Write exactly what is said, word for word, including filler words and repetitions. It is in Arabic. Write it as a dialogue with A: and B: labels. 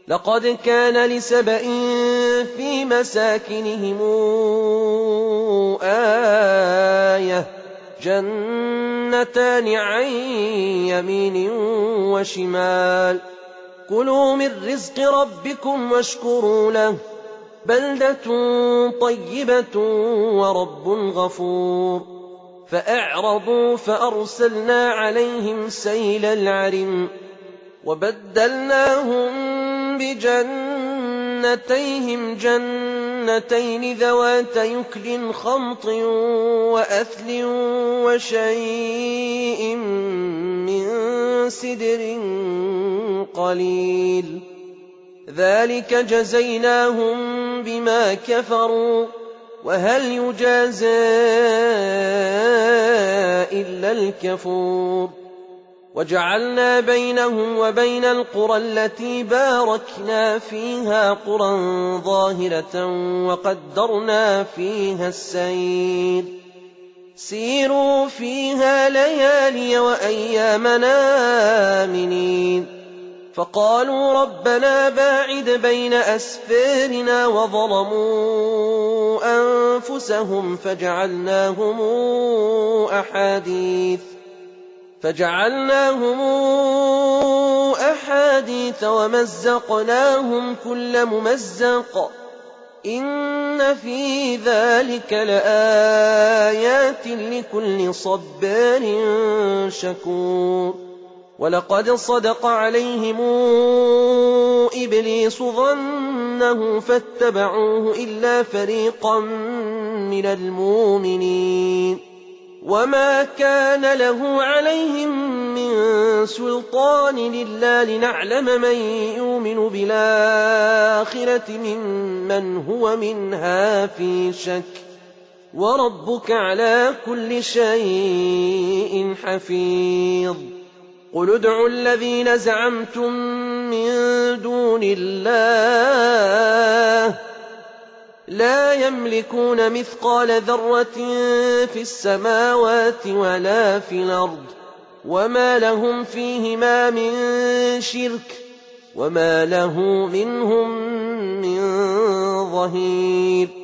A: لقد كان لسبإ في مساكنهم آية جنتان عن يمين وشمال كلوا من رزق ربكم واشكروا له بلدة طيبة ورب غفور فأعرضوا فأرسلنا عليهم سيل العرم وبدلناهم بجنتيهم جنتين ذوات يكل خمط وأثل وشيء من سدر قليل ذلك جزيناهم بما كفروا وهل يجازى إلا الكفور وجعلنا بينهم وبين القرى التي باركنا فيها قرى ظاهرة وقدرنا فيها السير سيروا فيها ليالي وأيامنا آمنين فقالوا ربنا باعد بين أسفارنا وظلموا أنفسهم فجعلناهم أحاديث فجعلناهم أحاديث ومزقناهم كل ممزق إن في ذلك لآيات لكل صبار شكور ولقد صدق عليهم إبليس ظنه فاتبعوه إلا فريقا من المؤمنين وما كان له عليهم من سلطان إلا لنعلم من يؤمن بالآخرة ممن هو منها في شك وربك على كل شيء حفيظ قل ادعوا الذين زعمتم من دون الله لا يملكون مثقال ذرة في السماوات ولا في الأرض وما لهم فيهما من شرك وما له منهم من ظهير